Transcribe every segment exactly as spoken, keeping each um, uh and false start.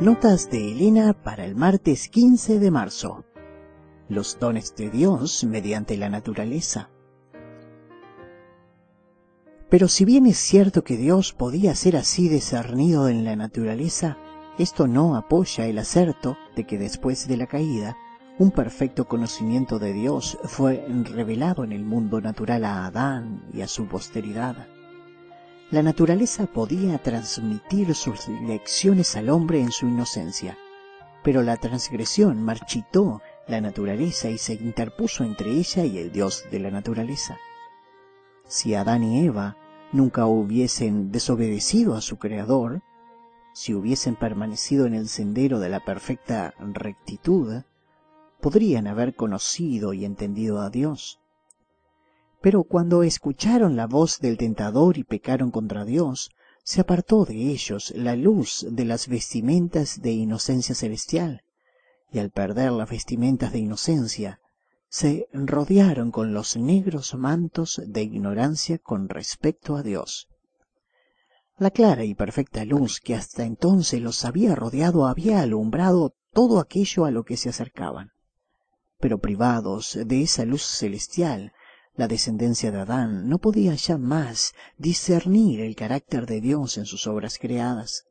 Notas de Elena para el martes quince de marzo. Los dones de Dios mediante la naturaleza. Pero si bien es cierto que Dios podía ser así discernido en la naturaleza, esto no apoya el aserto de que después de la caída, un perfecto conocimiento de Dios fue revelado en el mundo natural a Adán y a su posteridad. La naturaleza podía transmitir sus lecciones al hombre en su inocencia, pero la transgresión marchitó la naturaleza y se interpuso entre ella y el Dios de la naturaleza. Si Adán y Eva nunca hubiesen desobedecido a su Creador, si hubiesen permanecido en el sendero de la perfecta rectitud, podrían haber conocido y entendido a Dios. Pero cuando escucharon la voz del tentador y pecaron contra Dios, se apartó de ellos la luz de las vestimentas de inocencia celestial, y al perder las vestimentas de inocencia, se rodearon con los negros mantos de ignorancia con respecto a Dios. La clara y perfecta luz que hasta entonces los había rodeado había alumbrado todo aquello a lo que se acercaban. Pero privados de esa luz celestial, la descendencia de Adán no podía ya más discernir el carácter de Dios en sus obras creadas.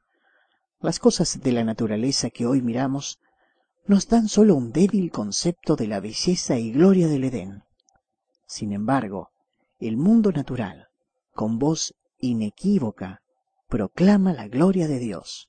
Las cosas de la naturaleza que hoy miramos nos dan solo un débil concepto de la belleza y gloria del Edén. Sin embargo, el mundo natural, con voz inequívoca, proclama la gloria de Dios.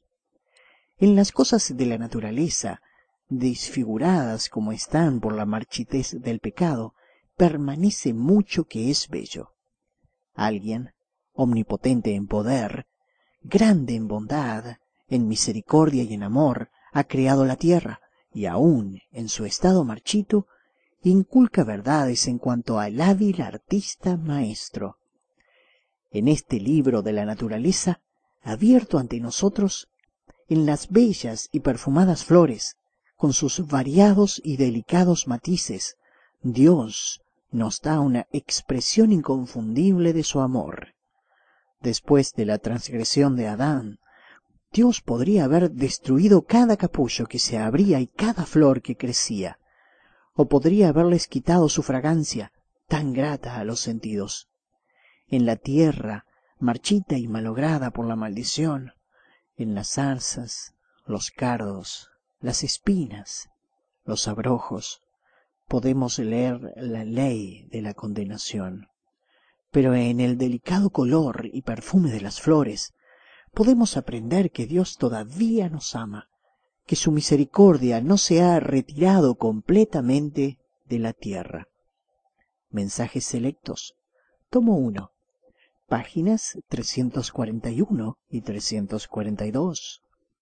En las cosas de la naturaleza, desfiguradas como están por la marchitez del pecado, permanece mucho que es bello. Alguien, omnipotente en poder, grande en bondad, en misericordia y en amor, ha creado la tierra, y aún en su estado marchito, inculca verdades en cuanto al hábil artista maestro. En este libro de la naturaleza, abierto ante nosotros, en las bellas y perfumadas flores, con sus variados y delicados matices, Dios nos da una expresión inconfundible de su amor. Después de la transgresión de Adán, Dios podría haber destruido cada capullo que se abría y cada flor que crecía, o podría haberles quitado su fragancia, tan grata a los sentidos. En la tierra, marchita y malograda por la maldición, en las zarzas, los cardos, las espinas, los abrojos, podemos leer la ley de la condenación. Pero en el delicado color y perfume de las flores, podemos aprender que Dios todavía nos ama, que su misericordia no se ha retirado completamente de la tierra. Mensajes selectos, tomo uno, páginas trescientos cuarenta y uno y trescientos cuarenta y dos.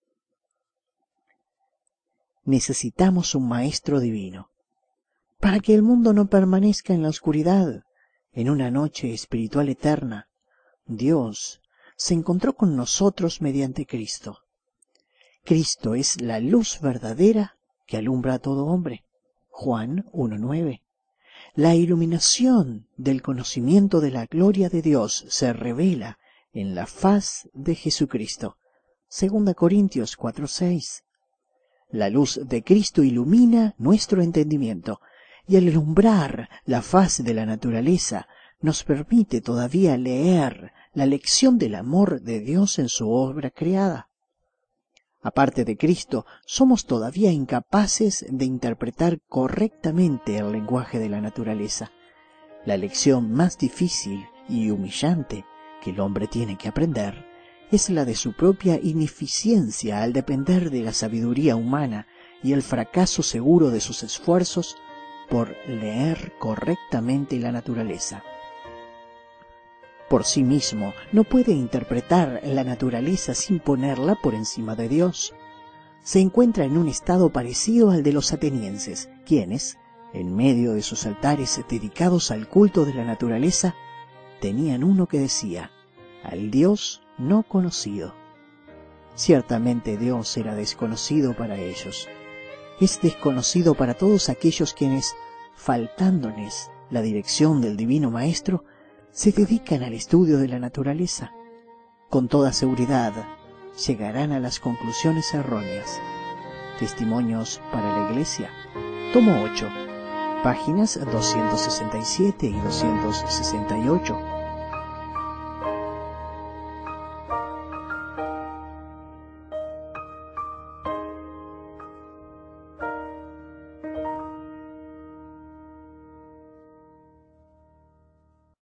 Necesitamos un maestro divino, para que el mundo no permanezca en la oscuridad. En una noche espiritual eterna, Dios se encontró con nosotros mediante Cristo. Cristo es la luz verdadera que alumbra a todo hombre. Juan uno nueve. La iluminación del conocimiento de la gloria de Dios se revela en la faz de Jesucristo. Segunda Corintios cuatro seis. La luz de Cristo ilumina nuestro entendimiento, y al alumbrar la faz de la naturaleza nos permite todavía leer la lección del amor de Dios en su obra creada. Aparte de Cristo, somos todavía incapaces de interpretar correctamente el lenguaje de la naturaleza. La lección más difícil y humillante que el hombre tiene que aprender es la de su propia ineficiencia al depender de la sabiduría humana y el fracaso seguro de sus esfuerzos por leer correctamente la naturaleza. Por sí mismo no puede interpretar la naturaleza sin ponerla por encima de Dios. Se encuentra en un estado parecido al de los atenienses, quienes, en medio de sus altares dedicados al culto de la naturaleza, tenían uno que decía: al Dios no conocido. Ciertamente Dios era desconocido para ellos. Es desconocido para todos aquellos quienes, faltándoles la dirección del Divino Maestro, se dedican al estudio de la naturaleza. Con toda seguridad, llegarán a las conclusiones erróneas. Testimonios para la Iglesia, tomo ocho, páginas doscientos sesenta y siete y doscientos sesenta y ocho.